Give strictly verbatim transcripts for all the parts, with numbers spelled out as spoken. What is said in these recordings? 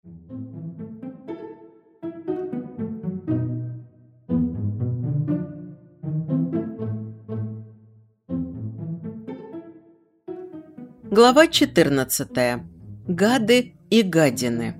Глава четырнадцатая. Гады и гадины.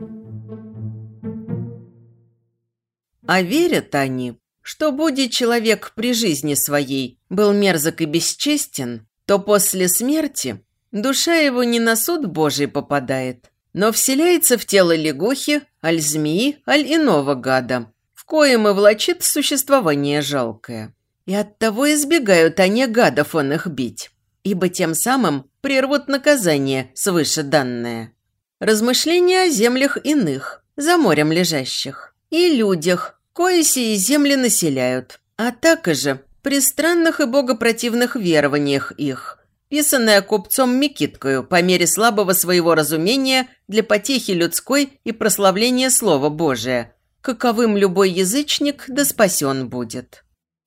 А верят они, что, будь человек при жизни своей был мерзок и бесчестен, то после смерти душа его не на суд Божий попадает, но вселяется в тело лягухи, аль змеи, аль иного гада, в коем и влачит существование жалкое. И оттого избегают они гадов он их бить, ибо тем самым прервут наказание свыше данное. Размышления о землях иных, за морем лежащих, и людях, кои сии земли населяют, а также при странных и богопротивных верованиях их, писанное купцом Микиткою по мере слабого своего разумения для потехи людской и прославления Слова Божия, каковым любой язычник да спасен будет.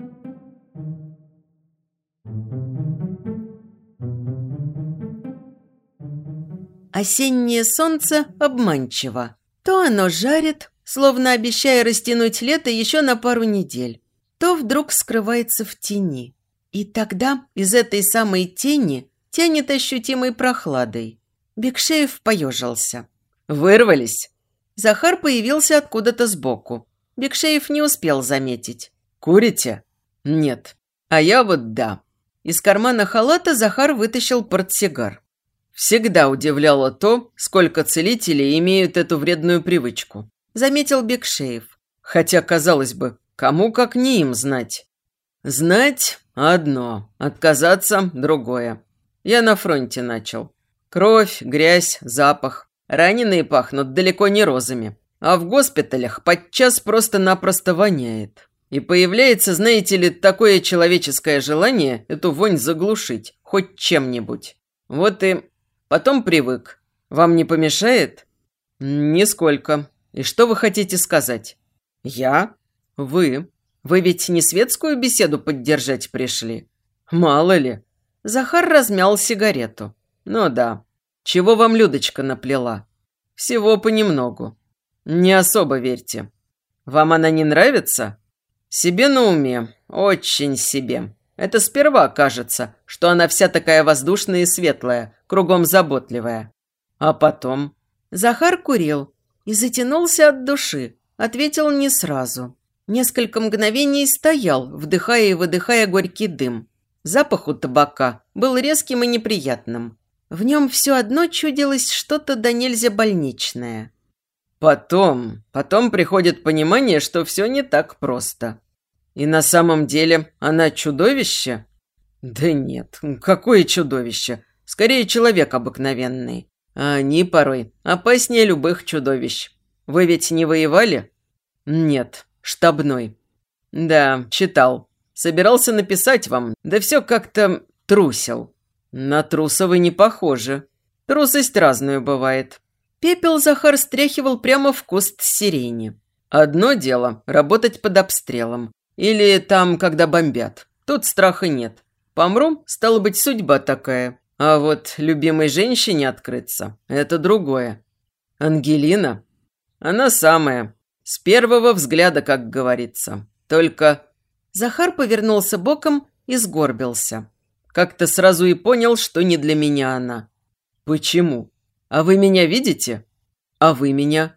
Осеннее солнце обманчиво. То оно жарит, словно обещая растянуть лето еще на пару недель, то вдруг скрывается в тени. И тогда из этой самой тени тянет ощутимой прохладой. Бекшеев поежился. «Вырвались?» Захар появился откуда-то сбоку. Бекшеев не успел заметить. «Курите?» «Нет». «А я вот да». Из кармана халата Захар вытащил портсигар. «Всегда удивляло то, сколько целителей имеют эту вредную привычку», – заметил Бекшеев. «Хотя, казалось бы, кому как не им знать». «Знать – одно, отказаться – другое. Я на фронте начал. Кровь, грязь, запах. Раненые пахнут далеко не розами. А в госпиталях подчас просто-напросто воняет. И появляется, знаете ли, такое человеческое желание эту вонь заглушить, хоть чем-нибудь. Вот и... Потом привык. Вам не помешает?» «Нисколько. И что вы хотите сказать?» «Я? Вы. Вы ведь не светскую беседу поддержать пришли?» «Мало ли». Захар размял сигарету. «Ну да. Чего вам Людочка наплела?» «Всего понемногу. Не особо верьте. Вам она не нравится?» «Себе на уме. Очень себе. Это сперва кажется, что она вся такая воздушная и светлая, кругом заботливая. А потом...» Захар курил и затянулся от души, ответил не сразу. Несколько мгновений стоял, вдыхая и выдыхая горький дым. Запах у табака был резким и неприятным. В нем все одно чудилось что-то да нельзя больничное. Потом, потом приходит понимание, что все не так просто. И на самом деле она чудовище? Да нет, какое чудовище? Скорее, человек обыкновенный. А они порой опаснее любых чудовищ. Вы ведь не воевали? Нет, штабной. Да, читал. Собирался написать вам, да все как-то трусил. На труса вы не похожи. Трусость разную бывает. Пепел Захар стряхивал прямо в куст сирени. Одно дело – работать под обстрелом. Или там, когда бомбят. Тут страха нет. Помру, стало быть, судьба такая. А вот любимой женщине открыться – это другое. Ангелина? Она самая. С первого взгляда, как говорится. Только... Захар повернулся боком и сгорбился. Как-то сразу и понял, что не для меня она. Почему? А вы меня видите? А вы меня?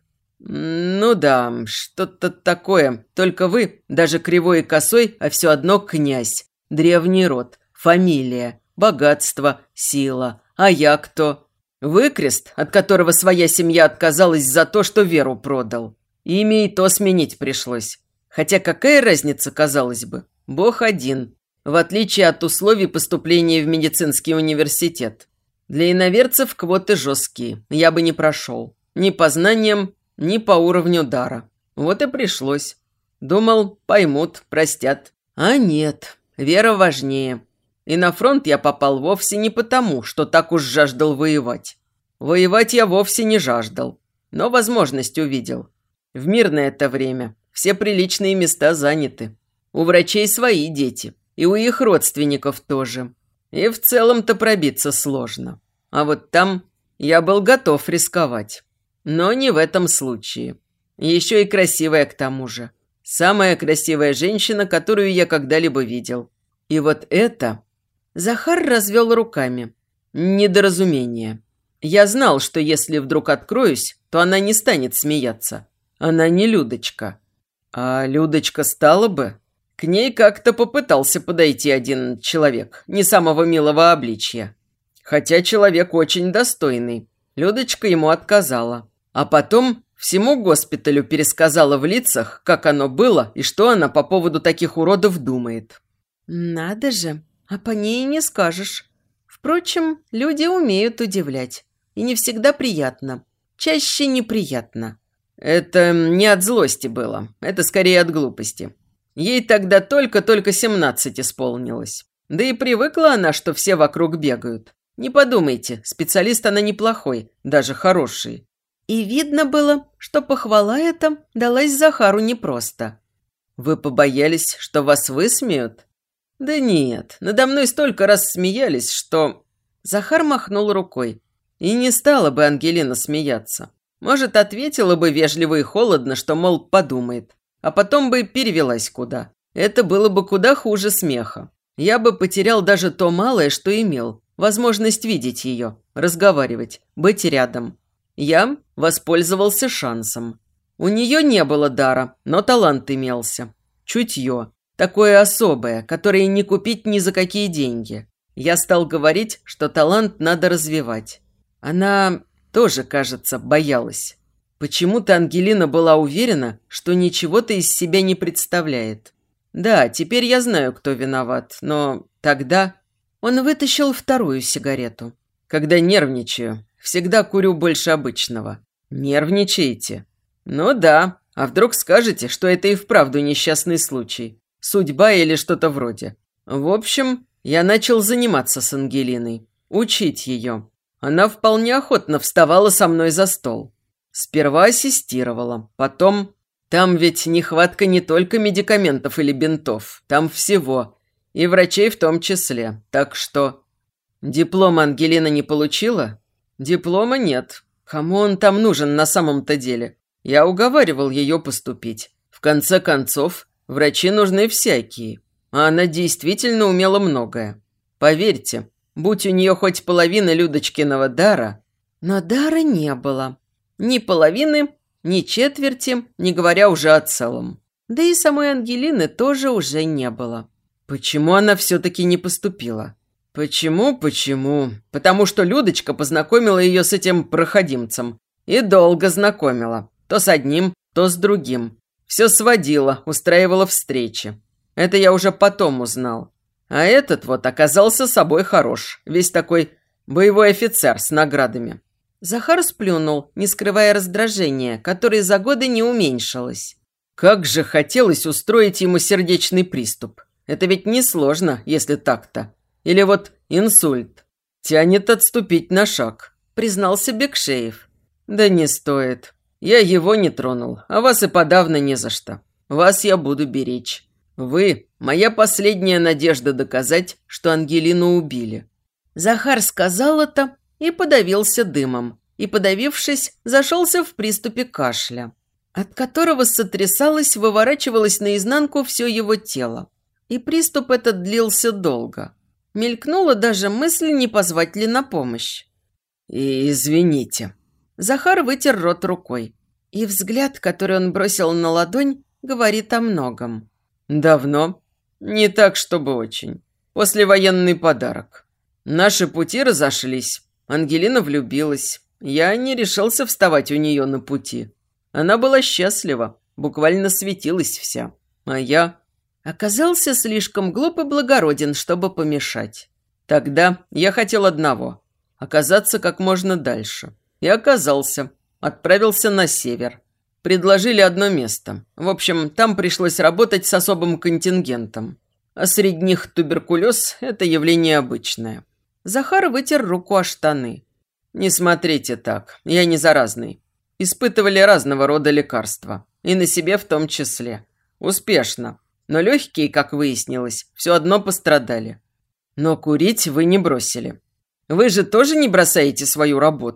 Ну да, что-то такое. Только вы, даже кривой и косой, а все одно князь. Древний род, фамилия, богатство, сила. А я кто? Выкрест, от которого своя семья отказалась за то, что веру продал. Имя и то сменить пришлось. Хотя какая разница, казалось бы? Бог один. В отличие от условий поступления в медицинский университет. Для иноверцев квоты жесткие. Я бы не прошел. Ни по знаниям, ни по уровню дара. Вот и пришлось. Думал, поймут, простят. А нет, вера важнее. И на фронт я попал вовсе не потому, что так уж жаждал воевать. Воевать я вовсе не жаждал, но возможность увидел. В мирное это время все приличные места заняты. У врачей свои дети, и у их родственников тоже. И в целом-то пробиться сложно. А вот там я был готов рисковать. Но не в этом случае. Еще и красивая к тому же. Самая красивая женщина, которую я когда-либо видел. И вот это... Захар развел руками. Недоразумение. Я знал, что если вдруг откроюсь, то она не станет смеяться. Она не Людочка. А Людочка стала бы... К ней как-то попытался подойти один человек, не самого милого обличья. Хотя человек очень достойный. Людочка ему отказала. А потом всему госпиталю пересказала в лицах, как оно было и что она по поводу таких уродов думает. Надо же, а по ней не скажешь. Впрочем, люди умеют удивлять. И не всегда приятно. Чаще неприятно. Это не от злости было. Это скорее от глупости. Ей тогда только-только семнадцать исполнилось. Да и привыкла она, что все вокруг бегают. Не подумайте, специалист она неплохой, даже хороший. И видно было, что похвала эта далась Захару непросто. Вы побоялись, что вас высмеют? Да нет, надо мной столько раз смеялись, что... Захар махнул рукой. И не стала бы Ангелина смеяться. Может, ответила бы вежливо и холодно, что, мол, подумает. А потом бы перевелась куда. Это было бы куда хуже смеха. Я бы потерял даже то малое, что имел. Возможность видеть ее, разговаривать, быть рядом. Я воспользовался шансом. У нее не было дара, но талант имелся. Чутье. Такое особое, которое не купить ни за какие деньги. Я стал говорить, что талант надо развивать. Она тоже, кажется, боялась. Почему-то Ангелина была уверена, что ничего-то из себя не представляет. Да, теперь я знаю, кто виноват, но тогда... Он вытащил вторую сигарету. Когда нервничаю, всегда курю больше обычного. Нервничаете? Ну да, а вдруг скажете, что это и вправду несчастный случай? Судьба или что-то вроде. В общем, я начал заниматься с Ангелиной, учить ее. Она вполне охотно вставала со мной за стол. Сперва ассистировала, потом... Там ведь нехватка не только медикаментов или бинтов, там всего, и врачей в том числе. Так что... Диплом Ангелина не получила? Диплома нет. Кому он там нужен на самом-то деле? Я уговаривал ее поступить. В конце концов, врачи нужны всякие. А она действительно умела многое. Поверьте, будь у нее хоть половина Людочкиного дара... Но дара не было. Ни половины, ни четверти, не говоря уже о целом. Да и самой Ангелины тоже уже не было. Почему она все-таки не поступила? Почему, почему? Потому что Людочка познакомила ее с этим проходимцем. И долго знакомила. То с одним, то с другим. Все сводила, устраивала встречи. Это я уже потом узнал. А этот вот оказался собой хорош. Весь такой боевой офицер с наградами. Захар сплюнул, не скрывая раздражения, которое за годы не уменьшилось. Как же хотелось устроить ему сердечный приступ. Это ведь несложно, если так-то. Или вот инсульт. Тянет отступить на шаг, признался Бекшеев. Да не стоит. Я его не тронул, а вас и подавно не за что. Вас я буду беречь. Вы – моя последняя надежда доказать, что Ангелину убили. Захар сказал это и подавился дымом. И, подавившись, зашелся в приступе кашля, от которого сотрясалось, выворачивалось наизнанку все его тело. И приступ этот длился долго. Мелькнула даже мысль, не позвать ли на помощь. И извините. Захар вытер рот рукой. И взгляд, который он бросил на ладонь, говорит о многом. Давно? Не так, чтобы очень. Послевоенный подарок. Наши пути разошлись. Ангелина влюбилась. Я не решился вставать у нее на пути. Она была счастлива, буквально светилась вся. А я оказался слишком глуп и благороден, чтобы помешать. Тогда я хотел одного – оказаться как можно дальше. И оказался. Отправился на север. Предложили одно место. В общем, там пришлось работать с особым контингентом. А среди них туберкулез – это явление обычное. Захар вытер руку о штаны. Не смотрите так, я не заразный. Испытывали разного рода лекарства. И на себе в том числе. Успешно. Но легкие, как выяснилось, все одно пострадали. Но курить вы не бросили. Вы же тоже не бросаете свою работу?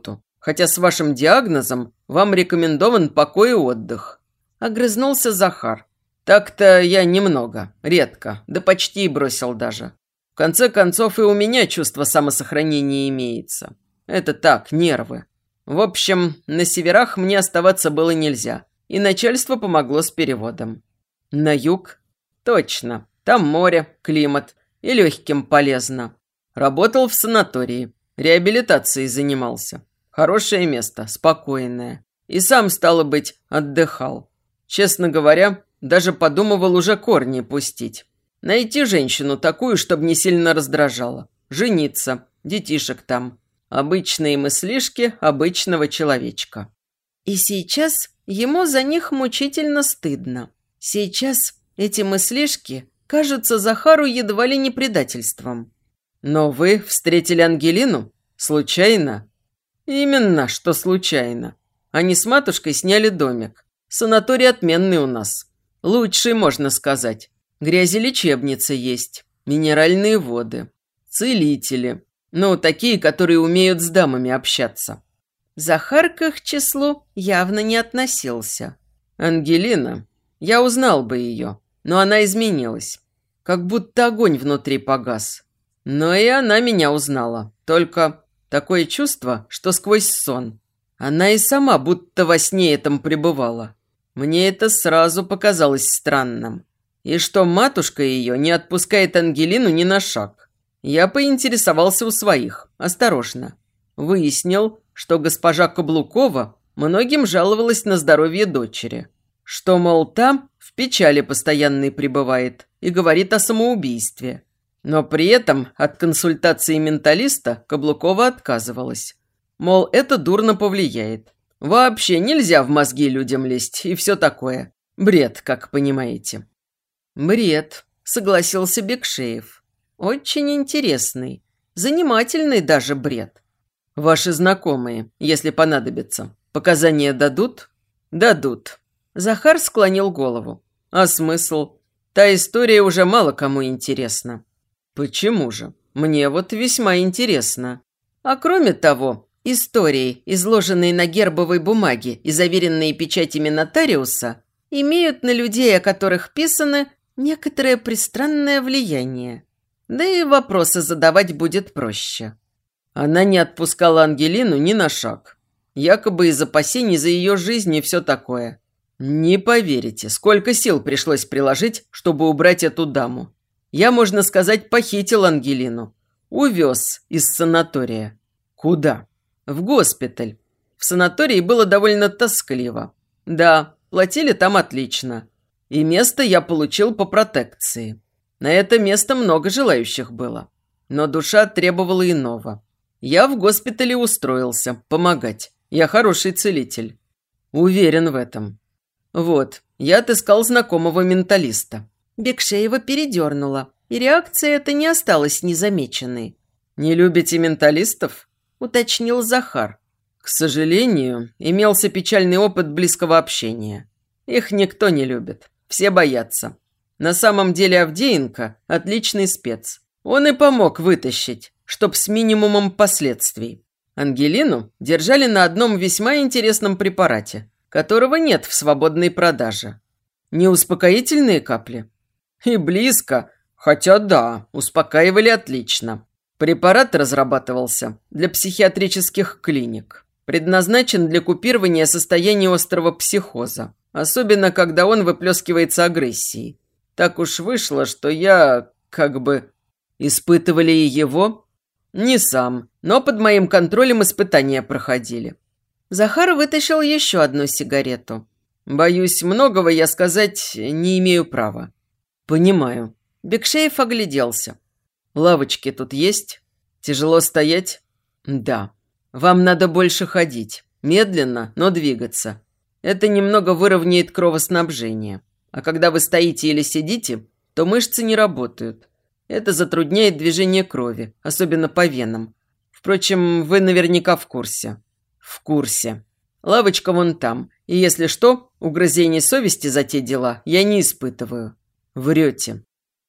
Хотя с вашим диагнозом вам рекомендован покой и отдых». Огрызнулся Захар. «Так-то я немного, редко, да почти и бросил даже. В конце концов, и у меня чувство самосохранения имеется. Это так, нервы. В общем, на северах мне оставаться было нельзя, и начальство помогло с переводом. На юг? Точно. Там море, климат, и легким полезно. Работал в санатории, реабилитацией занимался. Хорошее место, спокойное. И сам, стало быть, отдыхал. Честно говоря, даже подумывал уже корни пустить. Найти женщину такую, чтобы не сильно раздражала. Жениться, детишек там. Обычные мыслишки обычного человечка. И сейчас ему за них мучительно стыдно. Сейчас эти мыслишки кажутся Захару едва ли не предательством. Но вы встретили Ангелину? Случайно? Именно, что случайно. Они с матушкой сняли домик. Санаторий отменный у нас. Лучший, можно сказать. Грязелечебница есть, минеральные воды, целители. Ну, такие, которые умеют с дамами общаться. Захар к их числу явно не относился. Ангелина, я узнал бы ее, но она изменилась. Как будто огонь внутри погас. Но и она меня узнала. Только такое чувство, что сквозь сон. Она и сама будто во сне этом пребывала. Мне это сразу показалось странным. И что матушка ее не отпускает Ангелину ни на шаг. Я поинтересовался у своих, осторожно. Выяснил, что госпожа Каблукова многим жаловалась на здоровье дочери. Что, мол, та в печали постоянной пребывает и говорит о самоубийстве. Но при этом от консультации менталиста Каблукова отказывалась. Мол, это дурно повлияет. Вообще нельзя в мозги людям лезть и все такое. Бред, как понимаете. «Бред», – согласился Бекшеев. «Очень интересный, занимательный даже бред». «Ваши знакомые, если понадобится, показания дадут?» «Дадут». Захар склонил голову. «А смысл? Та история уже мало кому интересна». «Почему же? Мне вот весьма интересно». «А кроме того, истории, изложенные на гербовой бумаге и заверенные печатями нотариуса, имеют на людей, о которых писаны, некоторое пристранное влияние. Да и вопросы задавать будет проще». Она не отпускала Ангелину ни на шаг. Якобы из опасений за ее жизнь и все такое. Не поверите, сколько сил пришлось приложить, чтобы убрать эту даму. Я, можно сказать, похитил Ангелину. Увез из санатория. Куда? В госпиталь. В санатории было довольно тоскливо. Да, платили там отлично. И место я получил по протекции. На это место много желающих было. Но душа требовала иного. Я в госпитале устроился, помогать. Я хороший целитель. Уверен в этом. Вот, я отыскал знакомого менталиста. Бекшеева передернула, и реакция эта не осталась незамеченной. «Не любите менталистов?» – уточнил Захар. «К сожалению, имелся печальный опыт близкого общения. Их никто не любит, все боятся. На самом деле Авдеенко – отличный спец. Он и помог вытащить, чтоб с минимумом последствий. Ангелину держали на одном весьма интересном препарате, которого нет в свободной продаже. Не успокоительные капли? И близко, хотя да, успокаивали отлично. Препарат разрабатывался для психиатрических клиник. Предназначен для купирования состояния острого психоза, особенно когда он выплескивается агрессией. Так уж вышло, что я, как бы... Испытывали и его? Не сам, но под моим контролем испытания проходили. Захар вытащил еще одну сигарету. Боюсь, многого я сказать не имею права. Понимаю. Бекшеев огляделся. Лавочки тут есть? Тяжело стоять? Да. Вам надо больше ходить. Медленно, но двигаться. Это немного выровняет кровоснабжение. А когда вы стоите или сидите, то мышцы не работают. Это затрудняет движение крови, особенно по венам. Впрочем, вы наверняка в курсе. В курсе. Лавочка вон там. И если что, угрызений совести за те дела я не испытываю. Врете.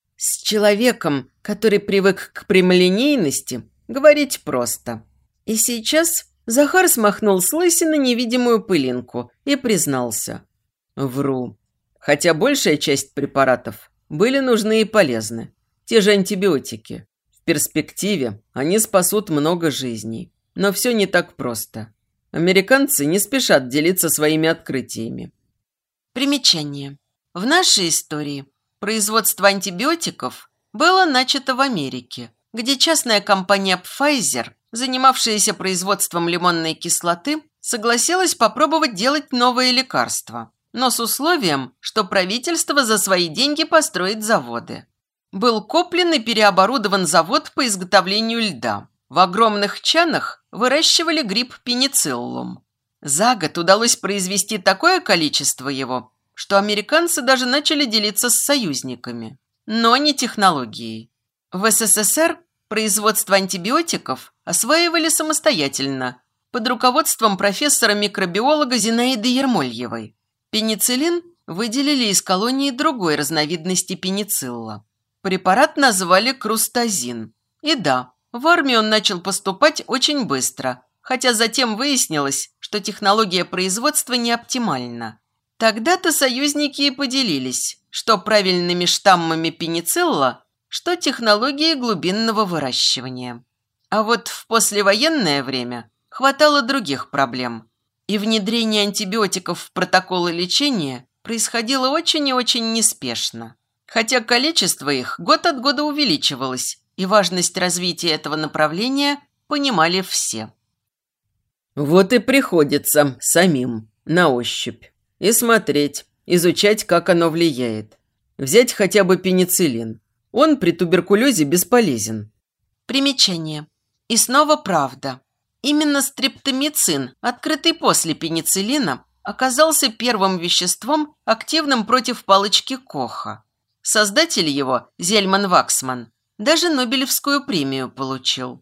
С человеком, который привык к прямолинейности, говорить просто. И сейчас Захар смахнул с лысины невидимую пылинку и признался. Вру. Хотя большая часть препаратов были нужны и полезны. Те же антибиотики. В перспективе они спасут много жизней. Но все не так просто. Американцы не спешат делиться своими открытиями. Примечание. В нашей истории производство антибиотиков было начато в Америке, где частная компания Pfizer, занимавшаяся производством лимонной кислоты, согласилась попробовать делать новые лекарства, но с условием, что правительство за свои деньги построит заводы. Был куплен и переоборудован завод по изготовлению льда. В огромных чанах выращивали гриб пенициллум. За год удалось произвести такое количество его, что американцы даже начали делиться с союзниками. Но не технологией. В СССР производство антибиотиков осваивали самостоятельно, под руководством профессора-микробиолога Зинаиды Ермольевой. Пенициллин выделили из колонии другой разновидности пеницилла. Препарат назвали крустазин. И да, в армию он начал поступать очень быстро, хотя затем выяснилось, что технология производства не оптимальна. Тогда-то союзники и поделились, что правильными штаммами пеницилла, что технологией глубинного выращивания. А вот в послевоенное время хватало других проблем, и внедрение антибиотиков в протоколы лечения происходило очень и очень неспешно. Хотя количество их год от года увеличивалось, и важность развития этого направления понимали все. Вот и приходится самим, на ощупь, и смотреть, изучать, как оно влияет. Взять хотя бы пенициллин. Он при туберкулезе бесполезен. Примечание. И снова правда. Именно стрептомицин, открытый после пенициллина, оказался первым веществом, активным против палочки Коха. Создатель его, Зельман Ваксман, даже Нобелевскую премию получил.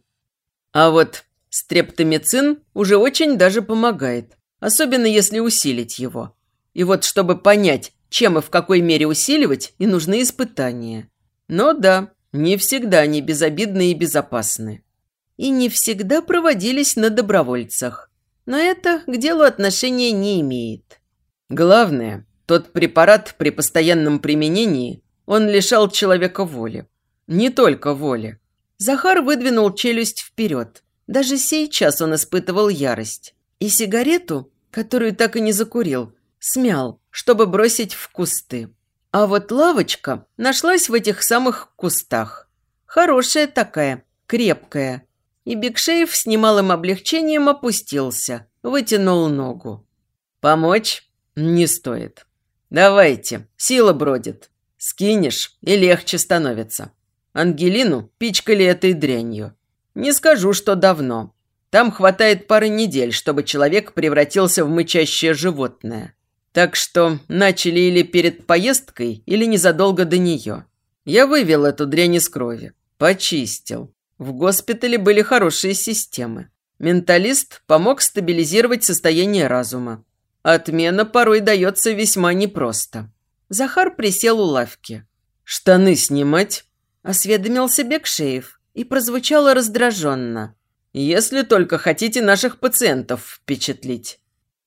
А вот стрептомицин уже очень даже помогает, особенно если усилить его. И вот чтобы понять, чем и в какой мере усиливать, и нужны испытания. Но да, не всегда они безобидны и безопасны. И не всегда проводились на добровольцах. Но это к делу отношения не имеет. Главное, тот препарат при постоянном применении, он лишал человека воли. Не только воли. Захар выдвинул челюсть вперед. Даже сейчас он испытывал ярость. И сигарету, которую так и не закурил, смял, чтобы бросить в кусты. А вот лавочка нашлась в этих самых кустах. Хорошая такая, крепкая. И Бекшеев с немалым облегчением опустился, вытянул ногу. «Помочь? Не стоит. Давайте, сила бродит. Скинешь, и легче становится. Ангелину пичкали этой дрянью. Не скажу, что давно. Там хватает пары недель, чтобы человек превратился в мычащее животное. Так что начали или перед поездкой, или незадолго до нее. Я вывел эту дрянь из крови, почистил. В госпитале были хорошие системы. Менталист помог стабилизировать состояние разума. Отмена порой дается весьма непросто». Захар присел у лавки. «Штаны снимать?» – осведомился Бекшеев и прозвучало раздраженно. «Если только хотите наших пациентов впечатлить».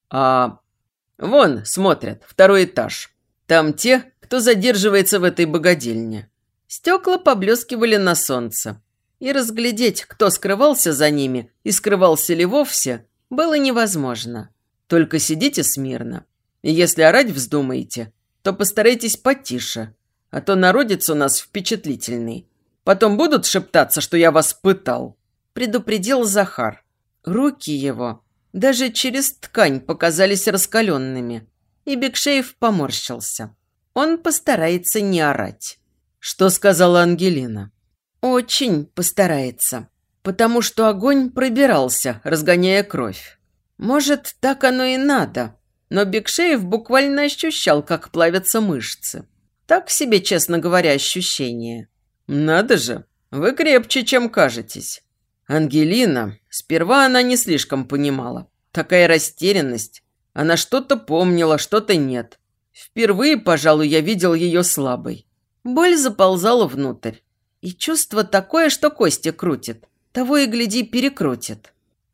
«А вон, смотрят, второй этаж. Там те, кто задерживается в этой богадельне». Стекла поблескивали на солнце. И разглядеть, кто скрывался за ними и скрывался ли вовсе, было невозможно. Только сидите смирно. И если орать вздумаете, то постарайтесь потише, а то народец у нас впечатлительный. Потом будут шептаться, что я вас пытал», – предупредил Захар. Руки его даже через ткань показались раскаленными, и Бекшеев поморщился. Он постарается не орать. «Что сказала Ангелина?» «Очень постарается, потому что огонь пробирался, разгоняя кровь. Может, так оно и надо». Но Бекшеев буквально ощущал, как плавятся мышцы. Так себе, честно говоря, ощущение. «Надо же, вы крепче, чем кажетесь». Ангелина, сперва она не слишком понимала. Такая растерянность. Она что-то помнила, что-то нет. Впервые, пожалуй, я видел ее слабой. Боль заползала внутрь. И чувство такое, что кости крутит. Того и гляди, перекрутит.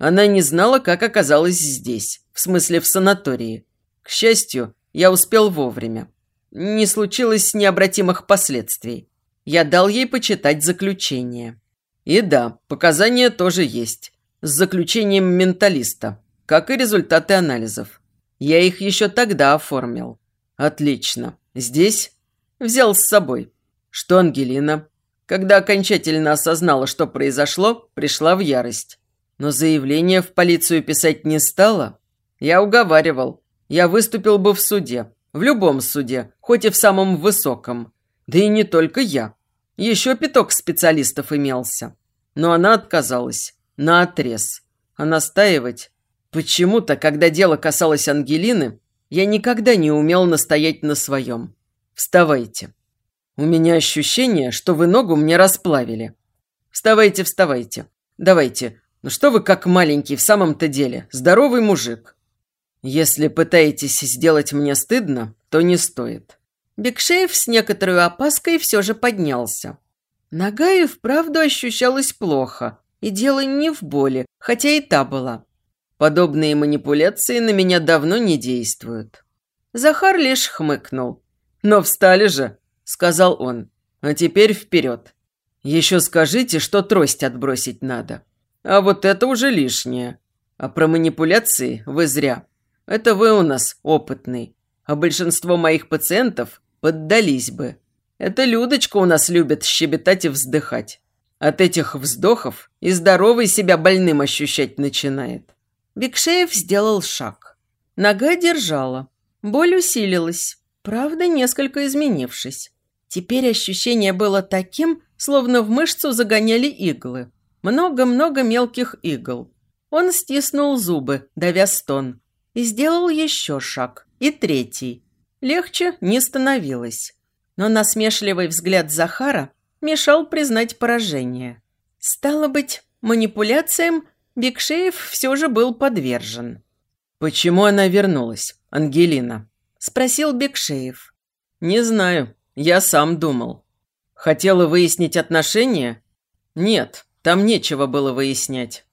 Она не знала, как оказалась здесь, в смысле в санатории. К счастью, я успел вовремя. Не случилось необратимых последствий. Я дал ей почитать заключение. И да, показания тоже есть. С заключением менталиста, как и результаты анализов. Я их еще тогда оформил. Отлично. Здесь взял с собой. Что Ангелина, когда окончательно осознала, что произошло, пришла в ярость. Но заявление в полицию писать не стала. Я уговаривал. Я выступил бы в суде. В любом суде, хоть и в самом высоком. Да и не только я. Еще пяток специалистов имелся. Но она отказалась. Наотрез. А настаивать... Почему-то, когда дело касалось Ангелины, я никогда не умел настоять на своем. Вставайте. У меня ощущение, что вы ногу мне расплавили. Вставайте, вставайте. Давайте. Ну что вы как маленький в самом-то деле? Здоровый мужик. Если пытаетесь сделать мне стыдно, то не стоит. Бекшеев с некоторой опаской все же поднялся. Нога и вправду ощущалась плохо. И дело не в боли, хотя и та была. Подобные манипуляции на меня давно не действуют. Захар лишь хмыкнул. «Но встали же», — сказал он. «А теперь вперед. Еще скажите, что трость отбросить надо. А вот это уже лишнее. А про манипуляции вы зря. Это вы у нас опытный. А большинство моих пациентов поддались бы. Это Людочка у нас любит щебетать и вздыхать. От этих вздохов и здоровый себя больным ощущать начинает». Бекшеев сделал шаг. Нога держала. Боль усилилась, правда, несколько изменившись. Теперь ощущение было таким, словно в мышцу загоняли иглы. Много-много мелких игл. Он стиснул зубы, давя стон, и сделал еще шаг, и третий. Легче не становилось. Но насмешливый взгляд Захара мешал признать поражение. Стало быть, манипуляциям Бекшеев все же был подвержен. «Почему она вернулась, Ангелина?» – спросил Бекшеев. «Не знаю. Я сам думал. Хотела выяснить отношения? Нет, там нечего было выяснять.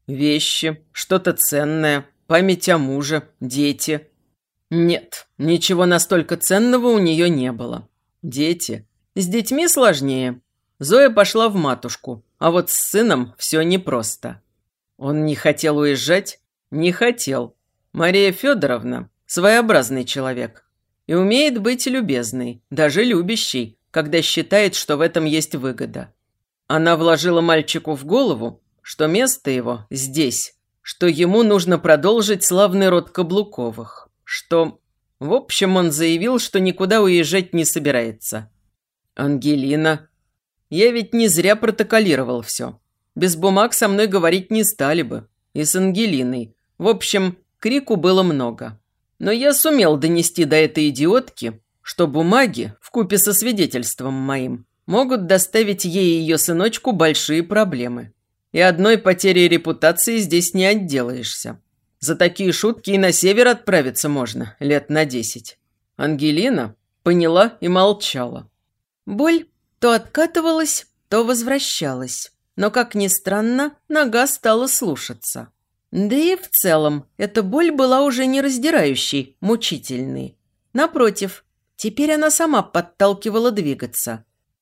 Вещи, что-то ценное, память о муже, дети. Нет, ничего настолько ценного у нее не было. Дети. С детьми сложнее. Зоя пошла в матушку, а вот с сыном все непросто. Он не хотел уезжать? Не хотел. Мария Федоровна – своеобразный человек. И умеет быть любезной, даже любящей, когда считает, что в этом есть выгода. Она вложила мальчику в голову, что место его здесь, что ему нужно продолжить славный род Каблуковых, что... В общем, он заявил, что никуда уезжать не собирается. Ангелина... Я ведь не зря протоколировал все. Без бумаг со мной говорить не стали бы. И с Ангелиной. В общем, крику было много. Но я сумел донести до этой идиотки, что бумаги, вкупе со свидетельством моим, могут доставить ей и ее сыночку большие проблемы. И одной потерей репутации здесь не отделаешься. За такие шутки и на север отправиться можно лет на десять. Ангелина поняла и молчала. Боль то откатывалась, то возвращалась. Но, как ни странно, нога стала слушаться. Да и в целом, эта боль была уже не раздирающей, мучительной. Напротив, теперь она сама подталкивала двигаться.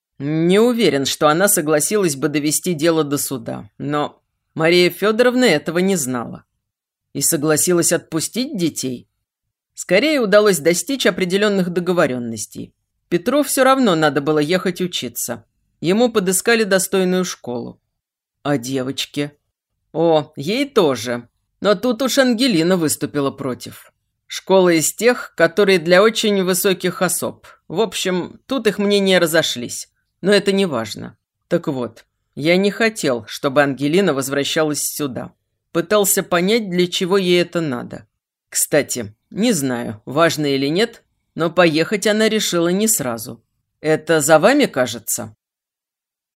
Не уверен, что она согласилась бы довести дело до суда, но Мария Федоровна этого не знала. И согласилась отпустить детей. Скорее удалось достичь определенных договоренностей. Петру все равно надо было ехать учиться. Ему подыскали достойную школу. А девочке? О, ей тоже. Но тут уж Ангелина выступила против. Школа из тех, которые для очень высоких особ. В общем, тут их мнения разошлись. Но это не важно. Так вот, я не хотел, чтобы Ангелина возвращалась сюда. Пытался понять, для чего ей это надо. Кстати, не знаю, важно или нет, но поехать она решила не сразу. Это за вами, кажется?